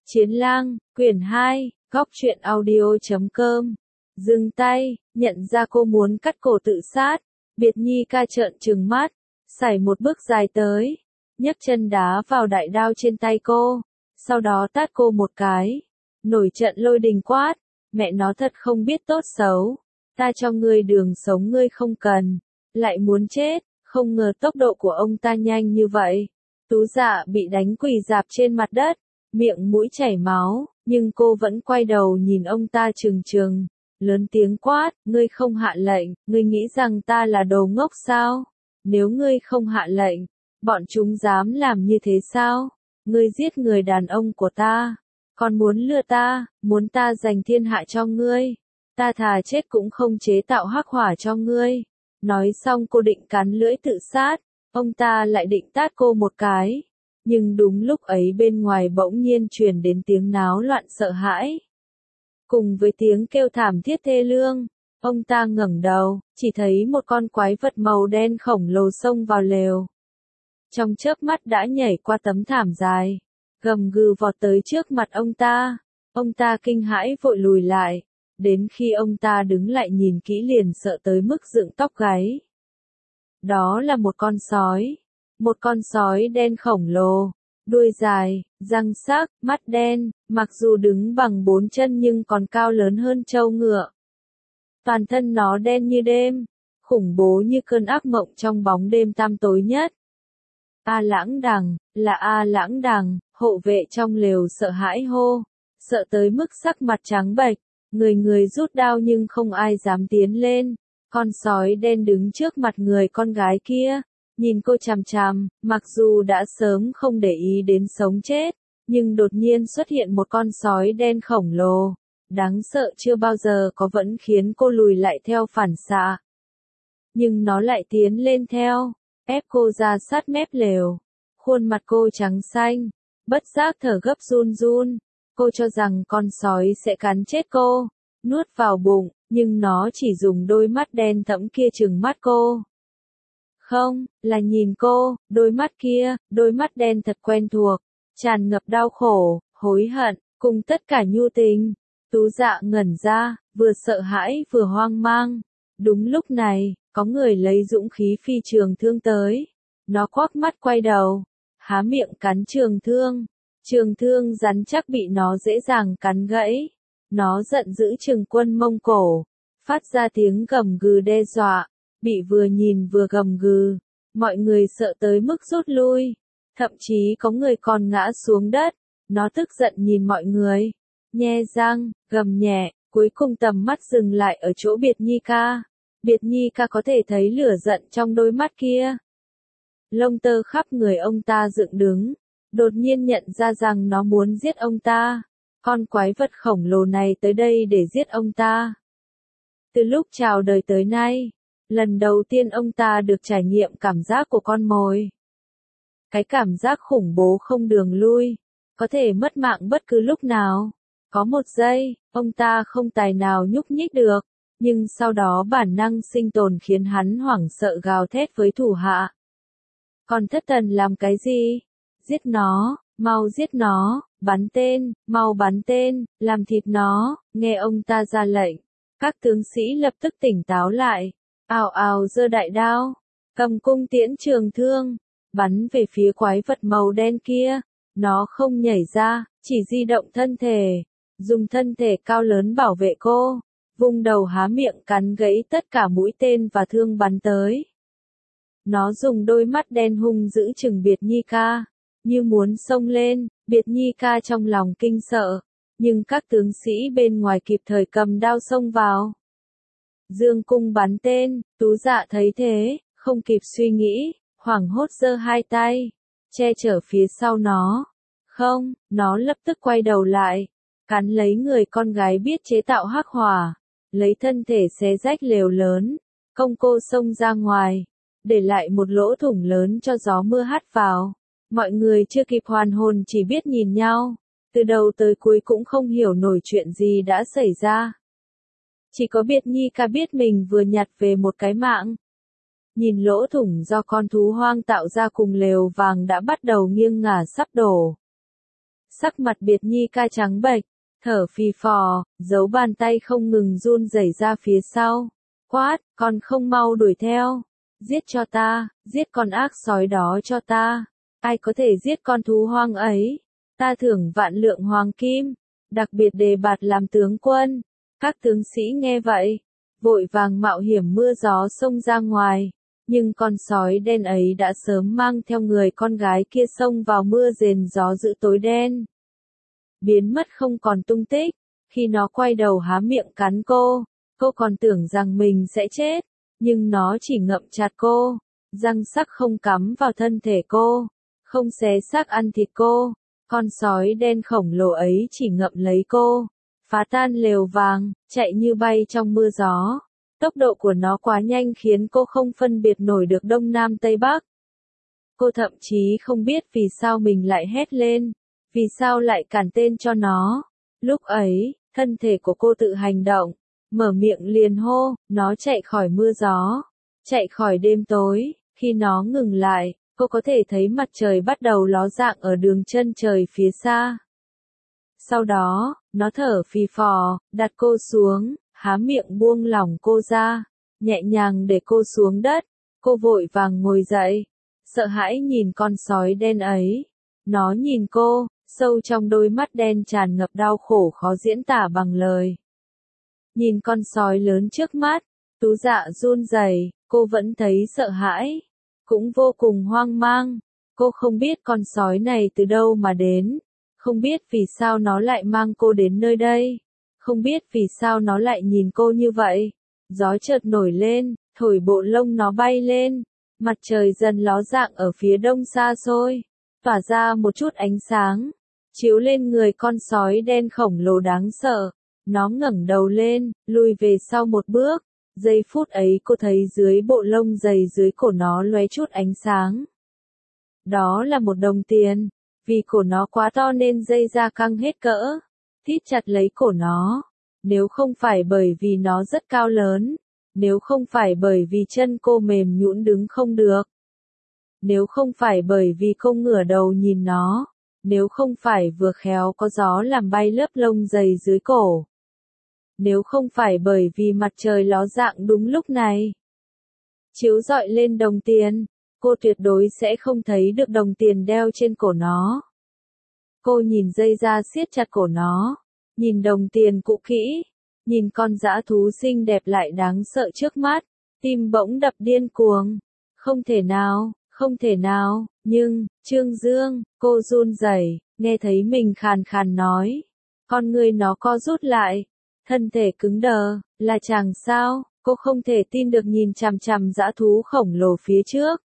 Chiến lang, quyển 2, góc truyện audio.com. Dừng tay, nhận ra cô muốn cắt cổ tự sát. Biệt Nhi ca trợn trừng mắt, sải một bước dài tới, nhấc chân đá vào đại đao trên tay cô, sau đó tát cô một cái. Nổi trận lôi đình quát, mẹ nó thật không biết tốt xấu, ta cho ngươi đường sống ngươi không cần, lại muốn chết. Không ngờ tốc độ của ông ta nhanh như vậy. Tú Dạ bị đánh quỳ rạp trên mặt đất, miệng mũi chảy máu, nhưng cô vẫn quay đầu nhìn ông ta trừng trừng, lớn tiếng quát, ngươi không hạ lệnh, ngươi nghĩ rằng ta là đồ ngốc sao? Nếu ngươi không hạ lệnh, bọn chúng dám làm như thế sao? Ngươi giết người đàn ông của ta, còn muốn lừa ta, muốn ta giành thiên hạ cho ngươi, ta thà chết cũng không chế tạo hắc hỏa cho ngươi. Nói xong cô định cắn lưỡi tự sát, ông ta lại định tát cô một cái. Nhưng đúng lúc ấy bên ngoài bỗng nhiên truyền đến tiếng náo loạn sợ hãi. Cùng với tiếng kêu thảm thiết thê lương, ông ta ngẩng đầu, chỉ thấy một con quái vật màu đen khổng lồ xông vào lều. Trong chớp mắt đã nhảy qua tấm thảm dài, gầm gừ vọt tới trước mặt ông ta kinh hãi vội lùi lại. Đến khi ông ta đứng lại nhìn kỹ liền sợ tới mức dựng tóc gáy. Đó là một con sói đen khổng lồ, đuôi dài, răng sắc, mắt đen, mặc dù đứng bằng 4 chân nhưng còn cao lớn hơn trâu ngựa. Toàn thân nó đen như đêm, khủng bố như cơn ác mộng trong bóng đêm tăm tối nhất. A Lãng Đằng, là A Lãng Đằng, hộ vệ trong lều sợ hãi hô, sợ tới mức sắc mặt trắng bệch. Người rút đao nhưng không ai dám tiến lên. Con sói đen đứng trước mặt người con gái kia, nhìn cô chằm chằm, mặc dù đã sớm không để ý đến sống chết, nhưng đột nhiên xuất hiện một con sói đen khổng lồ, đáng sợ chưa bao giờ có vẫn khiến cô lùi lại theo phản xạ. Nhưng nó lại tiến lên theo, ép cô ra sát mép lều. Khuôn mặt cô trắng xanh, bất giác thở gấp run run. Cô cho rằng con sói sẽ cắn chết cô, nuốt vào bụng, nhưng nó chỉ dùng đôi mắt đen thẫm kia trừng mắt cô. Không, là nhìn cô, đôi mắt đen thật quen thuộc, tràn ngập đau khổ, hối hận, cùng tất cả nhu tình. Tú Dạ ngẩn ra, vừa sợ hãi vừa hoang mang. Đúng lúc này, có người lấy dũng khí phi trường thương tới. Nó quắc mắt quay đầu, há miệng cắn trường thương. Trường thương rắn chắc bị nó dễ dàng cắn gãy. Nó giận dữ trừng Quân Mông Cổ, phát ra tiếng gầm gừ đe dọa, bị vừa nhìn vừa gầm gừ. Mọi người sợ tới mức rút lui, thậm chí có người còn ngã xuống đất. Nó tức giận nhìn mọi người, nhe răng, gầm nhẹ, cuối cùng tầm mắt dừng lại ở chỗ Biệt Nhi ca. Biệt Nhi ca có thể thấy lửa giận trong đôi mắt kia. Lông tơ khắp người ông ta dựng đứng. Đột nhiên nhận ra rằng nó muốn giết ông ta. Con quái vật khổng lồ này tới đây để giết ông ta. Từ lúc chào đời tới nay, lần đầu tiên ông ta được trải nghiệm cảm giác của con mồi. Cái cảm giác khủng bố không đường lui, có thể mất mạng bất cứ lúc nào. Có một giây, ông ta không tài nào nhúc nhích được, nhưng sau đó bản năng sinh tồn khiến hắn hoảng sợ gào thét với thủ hạ. Còn thất thần làm cái gì? Giết nó, mau giết nó, bắn tên, mau bắn tên, làm thịt nó. Nghe ông ta ra lệnh, các tướng sĩ lập tức tỉnh táo lại, ào ào giơ đại đao, cầm cung tiễn trường thương, bắn về phía quái vật màu đen kia. Nó không nhảy ra, chỉ di động thân thể, dùng thân thể cao lớn bảo vệ cô, vung đầu há miệng cắn gãy tất cả mũi tên và thương bắn tới. Nó dùng đôi mắt đen hung dữ trừng Biệt Nhi ca, như muốn xông lên. Biệt Nhi ca trong lòng kinh sợ, nhưng các tướng sĩ bên ngoài kịp thời cầm đao xông vào. Dương cung bắn tên. Tú Dạ thấy thế, không kịp suy nghĩ, hoảng hốt giơ hai tay, che chở phía sau nó. Không, nó lập tức quay đầu lại, cắn lấy người con gái biết chế tạo hắc hỏa, lấy thân thể xé rách lều lớn, công cô xông ra ngoài, để lại một lỗ thủng lớn cho gió mưa hắt vào. Mọi người chưa kịp hoàn hồn chỉ biết nhìn nhau, từ đầu tới cuối cũng không hiểu nổi chuyện gì đã xảy ra. Chỉ có Biệt Nhi ca biết mình vừa nhặt về một cái mạng. Nhìn lỗ thủng do con thú hoang tạo ra cùng lều vàng đã bắt đầu nghiêng ngả sắp đổ. Sắc mặt Biệt Nhi ca trắng bệch, thở phì phò, giấu bàn tay không ngừng run rẩy ra phía sau. Quát, còn không mau đuổi theo. Giết cho ta, giết con ác sói đó cho ta. Ai có thể giết con thú hoang ấy? Ta thưởng vạn lượng hoàng kim, đặc biệt đề bạt làm tướng quân. Các tướng sĩ nghe vậy, vội vàng mạo hiểm mưa gió xông ra ngoài. Nhưng con sói đen ấy đã sớm mang theo người con gái kia xông vào mưa rền gió dữ tối đen. Biến mất không còn tung tích. Khi nó quay đầu há miệng cắn cô còn tưởng rằng mình sẽ chết. Nhưng nó chỉ ngậm chặt cô, răng sắc không cắm vào thân thể cô, không xé xác ăn thịt cô. Con sói đen khổng lồ ấy chỉ ngậm lấy cô, phá tan lều vàng, chạy như bay trong mưa gió. Tốc độ của nó quá nhanh khiến cô không phân biệt nổi được đông nam tây bắc. Cô thậm chí không biết vì sao mình lại hét lên, vì sao lại cản tên cho nó. Lúc ấy, thân thể của cô tự hành động, mở miệng liền hô, nó chạy khỏi mưa gió, chạy khỏi đêm tối. Khi nó ngừng lại, cô có thể thấy mặt trời bắt đầu ló dạng ở đường chân trời phía xa. Sau đó, nó thở phì phò, đặt cô xuống, há miệng buông lỏng cô ra, nhẹ nhàng để cô xuống đất. Cô vội vàng ngồi dậy, sợ hãi nhìn con sói đen ấy. Nó nhìn cô, sâu trong đôi mắt đen tràn ngập đau khổ khó diễn tả bằng lời. Nhìn con sói lớn trước mắt, Tú Dạ run rẩy, cô vẫn thấy sợ hãi, cũng vô cùng hoang mang. Cô không biết con sói này từ đâu mà đến, không biết vì sao nó lại mang cô đến nơi đây, không biết vì sao nó lại nhìn cô như vậy. Gió chợt nổi lên, thổi bộ lông nó bay lên, mặt trời dần ló dạng ở phía đông xa xôi, tỏa ra một chút ánh sáng, chiếu lên người con sói đen khổng lồ đáng sợ. Nó ngẩng đầu lên, lùi về sau một bước. Giây phút ấy cô thấy dưới bộ lông dày dưới cổ nó lóe chút ánh sáng. Đó là một đồng tiền. Vì cổ nó quá to nên dây da căng hết cỡ, thít chặt lấy cổ nó. Nếu không phải bởi vì nó rất cao lớn, nếu không phải bởi vì chân cô mềm nhũn đứng không được, nếu không phải bởi vì cô ngửa đầu nhìn nó, nếu không phải vừa khéo có gió làm bay lớp lông dày dưới cổ, nếu không phải bởi vì mặt trời ló dạng đúng lúc này, chiếu rọi lên đồng tiền, cô tuyệt đối sẽ không thấy được đồng tiền đeo trên cổ nó. Cô nhìn dây da siết chặt cổ nó, nhìn đồng tiền cũ kỹ, nhìn con dã thú xinh đẹp lại đáng sợ trước mắt, tim bỗng đập điên cuồng. Không thể nào, không thể nào, nhưng, Trương Dương, cô run rẩy, nghe thấy mình khàn khàn nói. Con người nó co rút lại, thân thể cứng đờ, là chàng sao? Cô không thể tin được nhìn chằm chằm dã thú khổng lồ phía trước.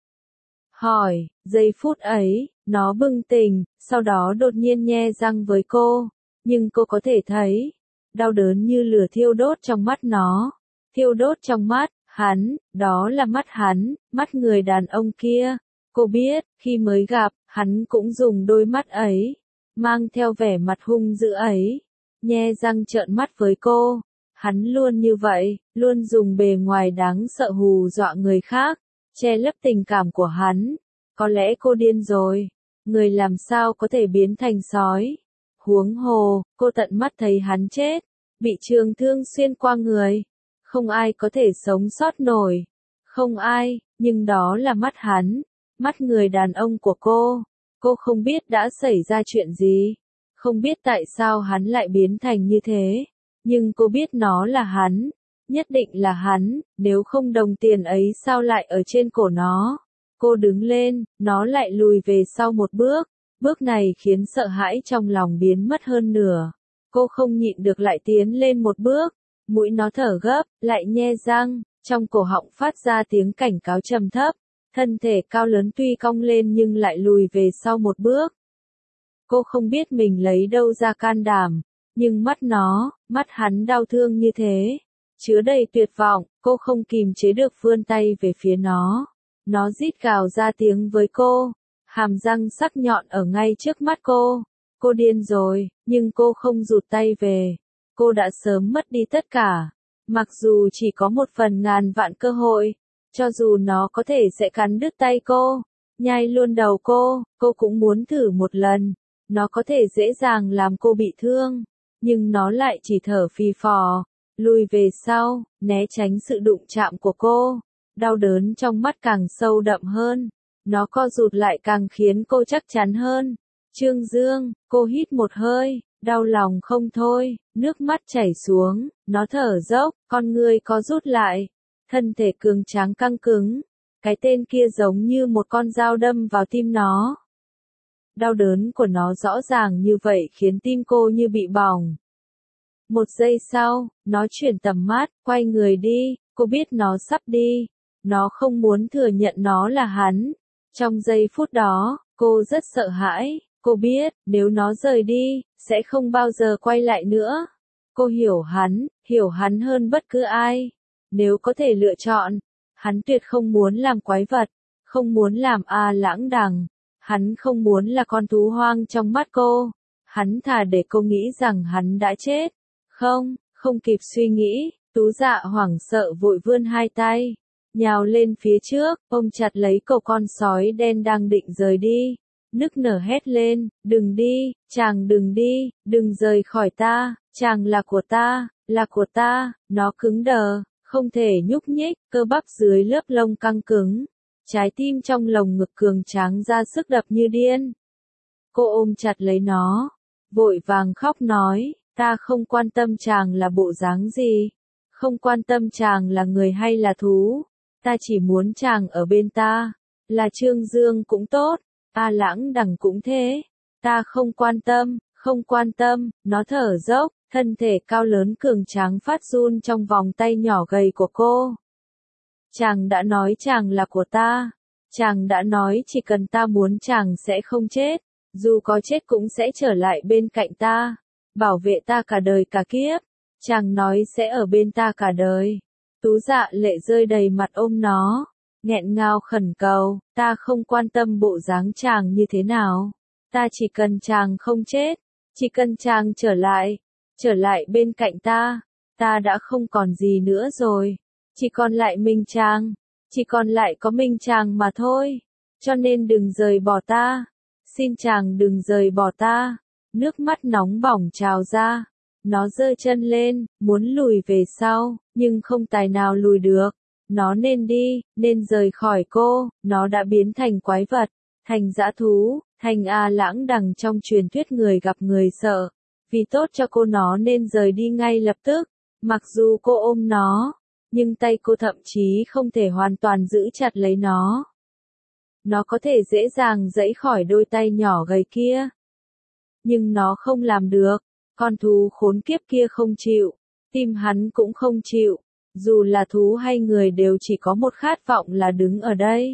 Hỏi, giây phút ấy, nó bừng tỉnh, sau đó đột nhiên nhe răng với cô. Nhưng cô có thể thấy, đau đớn như lửa thiêu đốt trong mắt nó. Thiêu đốt trong mắt, hắn, đó là mắt hắn, mắt người đàn ông kia. Cô biết, khi mới gặp, hắn cũng dùng đôi mắt ấy, mang theo vẻ mặt hung dữ ấy, nhe răng trợn mắt với cô. Hắn luôn như vậy, luôn dùng bề ngoài đáng sợ hù dọa người khác, che lấp tình cảm của hắn. Có lẽ cô điên rồi, người làm sao có thể biến thành sói. Huống hồ, cô tận mắt thấy hắn chết, bị trường thương xuyên qua người. Không ai có thể sống sót nổi. Không ai, nhưng đó là mắt hắn, mắt người đàn ông của cô. Cô không biết đã xảy ra chuyện gì, không biết tại sao hắn lại biến thành như thế. Nhưng cô biết nó là hắn, nhất định là hắn, nếu không đồng tiền ấy sao lại ở trên cổ nó. Cô đứng lên, nó lại lùi về sau một bước, bước này khiến sợ hãi trong lòng biến mất hơn nửa. Cô không nhịn được lại tiến lên một bước, mũi nó thở gấp, lại nhe răng, trong cổ họng phát ra tiếng cảnh cáo trầm thấp, thân thể cao lớn tuy cong lên nhưng lại lùi về sau một bước. Cô không biết mình lấy đâu ra can đảm. Nhưng mắt nó, mắt hắn đau thương như thế, chứa đầy tuyệt vọng, cô không kìm chế được vươn tay về phía nó. Nó rít gào ra tiếng với cô, hàm răng sắc nhọn ở ngay trước mắt cô. Cô điên rồi, nhưng cô không rụt tay về. Cô đã sớm mất đi tất cả. Mặc dù chỉ có 1/1000 vạn cơ hội, cho dù nó có thể sẽ cắn đứt tay cô, nhai luôn đầu cô cũng muốn thử một lần. Nó có thể dễ dàng làm cô bị thương, nhưng nó lại chỉ thở phì phò, lùi về sau, né tránh sự đụng chạm của cô. Đau đớn trong mắt càng sâu đậm hơn, nó co rụt lại càng khiến cô chắc chắn hơn. Trương Dương, cô hít một hơi, đau lòng không thôi, nước mắt chảy xuống, nó thở dốc, con người có rút lại, thân thể cường tráng căng cứng. Cái tên kia giống như một con dao đâm vào tim nó. Đau đớn của nó rõ ràng như vậy khiến tim cô như bị bỏng. Một giây sau, nó chuyển tầm mắt, quay người đi, cô biết nó sắp đi. Nó không muốn thừa nhận nó là hắn. Trong giây phút đó, cô rất sợ hãi. Cô biết, nếu nó rời đi, sẽ không bao giờ quay lại nữa. Cô hiểu hắn hơn bất cứ ai. Nếu có thể lựa chọn, hắn tuyệt không muốn làm quái vật, không muốn làm lãng đằng. Hắn không muốn là con thú hoang trong mắt cô. Hắn thà để cô nghĩ rằng hắn đã chết. Không kịp suy nghĩ, Tú Dạ hoảng sợ vội vươn hai tay, nhào lên phía trước, ôm chặt lấy cậu con sói đen đang định rời đi. Nức nở hét lên, đừng đi, chàng đừng đi, đừng rời khỏi ta, chàng là của ta, nó cứng đờ, không thể nhúc nhích, cơ bắp dưới lớp lông căng cứng. Trái tim trong lồng ngực cường tráng ra sức đập như điên. Cô ôm chặt lấy nó, vội vàng khóc nói, ta không quan tâm chàng là bộ dáng gì, không quan tâm chàng là người hay là thú, ta chỉ muốn chàng ở bên ta, là Trương Dương cũng tốt, lãng đằng cũng thế, ta không quan tâm, nó thở dốc, thân thể cao lớn cường tráng phát run trong vòng tay nhỏ gầy của cô. Chàng đã nói chàng là của ta, chàng đã nói chỉ cần ta muốn chàng sẽ không chết, dù có chết cũng sẽ trở lại bên cạnh ta, bảo vệ ta cả đời cả kiếp, chàng nói sẽ ở bên ta cả đời. Tú Dạ lệ rơi đầy mặt ôm nó, nghẹn ngào khẩn cầu, ta không quan tâm bộ dáng chàng như thế nào, ta chỉ cần chàng không chết, chỉ cần chàng trở lại bên cạnh ta đã không còn gì nữa rồi. Chỉ còn lại mình chàng, chỉ còn lại có mình chàng mà thôi, cho nên đừng rời bỏ ta, xin chàng đừng rời bỏ ta. Nước mắt nóng bỏng trào ra, nó giơ chân lên, muốn lùi về sau, nhưng không tài nào lùi được. Nó nên đi, nên rời khỏi cô, nó đã biến thành quái vật, thành dã thú, thành lãng đằng trong truyền thuyết người gặp người sợ. Vì tốt cho cô nó nên rời đi ngay lập tức, mặc dù cô ôm nó, nhưng tay cô thậm chí không thể hoàn toàn giữ chặt lấy nó. Nó có thể dễ dàng giãy khỏi đôi tay nhỏ gầy kia, nhưng nó không làm được. Con thú khốn kiếp kia không chịu, tim hắn cũng không chịu, dù là thú hay người đều chỉ có một khát vọng là đứng ở đây.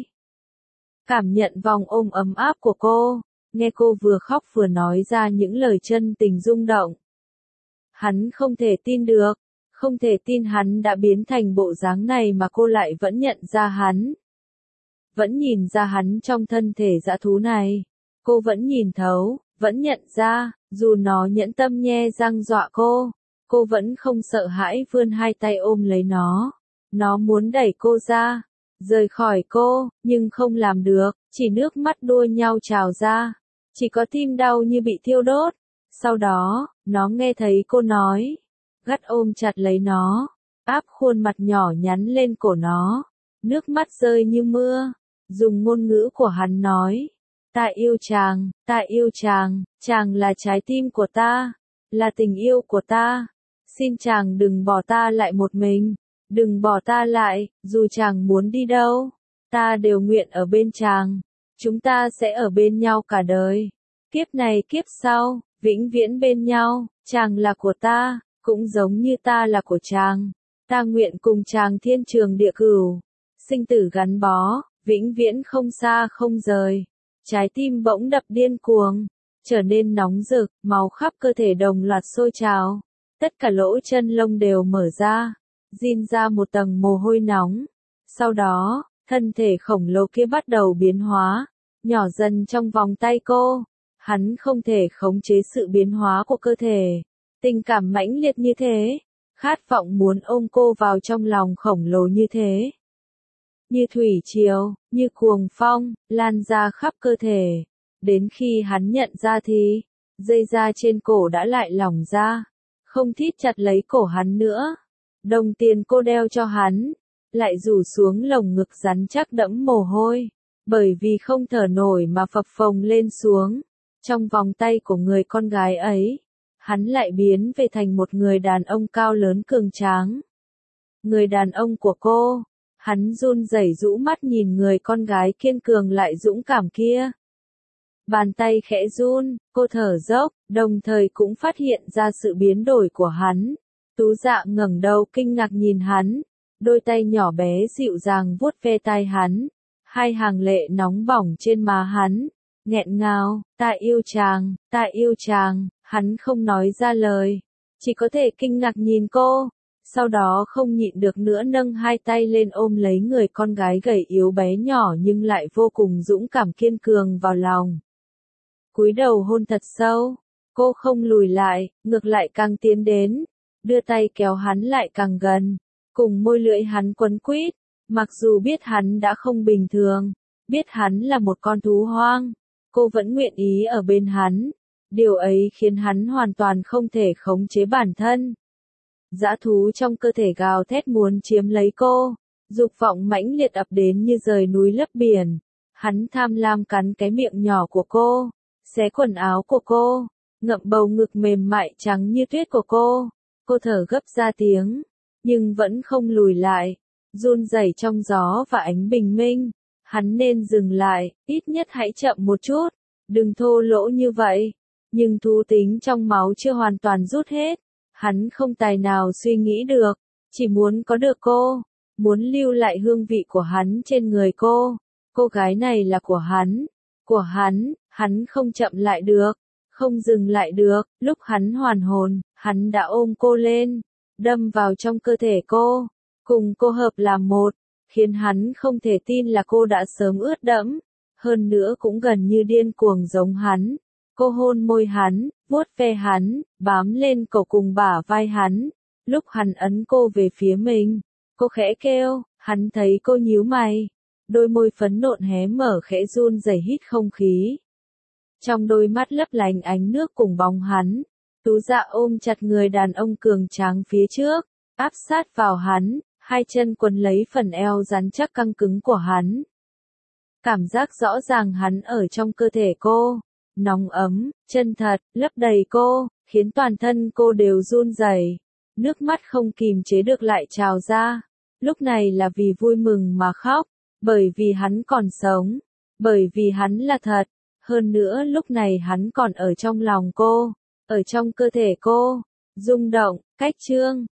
Cảm nhận vòng ôm ấm áp của cô, nghe cô vừa khóc vừa nói ra những lời chân tình rung động. Hắn không thể tin được, không thể tin hắn đã biến thành bộ dáng này mà cô lại vẫn nhận ra hắn. Vẫn nhìn ra hắn trong thân thể dã thú này. Cô vẫn nhìn thấu, vẫn nhận ra, dù nó nhẫn tâm nhe răng dọa cô vẫn không sợ hãi vươn hai tay ôm lấy nó. Nó muốn đẩy cô ra, rời khỏi cô, nhưng không làm được, chỉ nước mắt đua nhau trào ra. Chỉ có tim đau như bị thiêu đốt. Sau đó, nó nghe thấy cô nói, gắt ôm chặt lấy nó, áp khuôn mặt nhỏ nhắn lên cổ nó, nước mắt rơi như mưa, dùng ngôn ngữ của hắn nói, ta yêu chàng, chàng là trái tim của ta, là tình yêu của ta, xin chàng đừng bỏ ta lại một mình, đừng bỏ ta lại, dù chàng muốn đi đâu, ta đều nguyện ở bên chàng, chúng ta sẽ ở bên nhau cả đời, kiếp này kiếp sau, vĩnh viễn bên nhau, chàng là của ta, cũng giống như ta là của chàng, ta nguyện cùng chàng thiên trường địa cửu, sinh tử gắn bó, vĩnh viễn không xa không rời. Trái tim bỗng đập điên cuồng, trở nên nóng rực, máu khắp cơ thể đồng loạt sôi trào, tất cả lỗ chân lông đều mở ra, rin ra một tầng mồ hôi nóng. Sau đó, thân thể khổng lồ kia bắt đầu biến hóa, nhỏ dần trong vòng tay cô. Hắn không thể khống chế sự biến hóa của cơ thể. Tình cảm mãnh liệt như thế, khát vọng muốn ôm cô vào trong lòng khổng lồ như thế. Như thủy triều, như cuồng phong, lan ra khắp cơ thể. Đến khi hắn nhận ra thì, dây da trên cổ đã lại lỏng ra, không thít chặt lấy cổ hắn nữa. Đồng tiền cô đeo cho hắn, lại rủ xuống lồng ngực rắn chắc đẫm mồ hôi, bởi vì không thở nổi mà phập phồng lên xuống. Trong vòng tay của người con gái ấy, hắn lại biến về thành một người đàn ông cao lớn cường tráng. Người đàn ông của cô, hắn run rẩy rũ mắt nhìn người con gái kiên cường lại dũng cảm kia. Bàn tay khẽ run, cô thở dốc, đồng thời cũng phát hiện ra sự biến đổi của hắn. Tú Dạ ngẩng đầu kinh ngạc nhìn hắn, đôi tay nhỏ bé dịu dàng vuốt ve tai hắn, hai hàng lệ nóng bỏng trên má hắn, nghẹn ngào, ta yêu chàng, hắn không nói ra lời, chỉ có thể kinh ngạc nhìn cô, sau đó không nhịn được nữa nâng hai tay lên ôm lấy người con gái gầy yếu bé nhỏ nhưng lại vô cùng dũng cảm kiên cường vào lòng. Cúi đầu hôn thật sâu, cô không lùi lại, ngược lại càng tiến đến, đưa tay kéo hắn lại càng gần, cùng môi lưỡi hắn quấn quýt, mặc dù biết hắn đã không bình thường, biết hắn là một con thú hoang, cô vẫn nguyện ý ở bên hắn, điều ấy khiến hắn hoàn toàn không thể khống chế bản thân. Dã thú trong cơ thể gào thét muốn chiếm lấy cô, dục vọng mãnh liệt ập đến như dời núi lấp biển, hắn tham lam cắn cái miệng nhỏ của cô, xé quần áo của cô, ngậm bầu ngực mềm mại trắng như tuyết của cô thở gấp ra tiếng, nhưng vẫn không lùi lại, run rẩy trong gió và ánh bình minh, hắn nên dừng lại, ít nhất hãy chậm một chút, đừng thô lỗ như vậy, nhưng thú tính trong máu chưa hoàn toàn rút hết, hắn không tài nào suy nghĩ được, chỉ muốn có được cô, muốn lưu lại hương vị của hắn trên người cô gái này là của hắn không chậm lại được, không dừng lại được, lúc hắn hoàn hồn, hắn đã ôm cô lên, đâm vào trong cơ thể cô, cùng cô hợp làm một, khiến hắn không thể tin là cô đã sớm ướt đẫm, hơn nữa cũng gần như điên cuồng giống hắn. Cô hôn môi hắn, vuốt ve hắn, bám lên cổ cùng bả vai hắn, lúc hắn ấn cô về phía mình, cô khẽ kêu, hắn thấy cô nhíu mày, đôi môi phấn nộn hé mở khẽ run rẩy hít không khí. Trong đôi mắt lấp lánh ánh nước cùng bóng hắn, Tú Dạ ôm chặt người đàn ông cường tráng phía trước, áp sát vào hắn, hai chân quấn lấy phần eo rắn chắc căng cứng của hắn. Cảm giác rõ ràng hắn ở trong cơ thể cô, nóng ấm, chân thật, lấp đầy cô, khiến toàn thân cô đều run rẩy, nước mắt không kìm chế được lại trào ra. Lúc này là vì vui mừng mà khóc, bởi vì hắn còn sống, bởi vì hắn là thật. Hơn nữa lúc này hắn còn ở trong lòng cô, ở trong cơ thể cô, rung động, cách chương.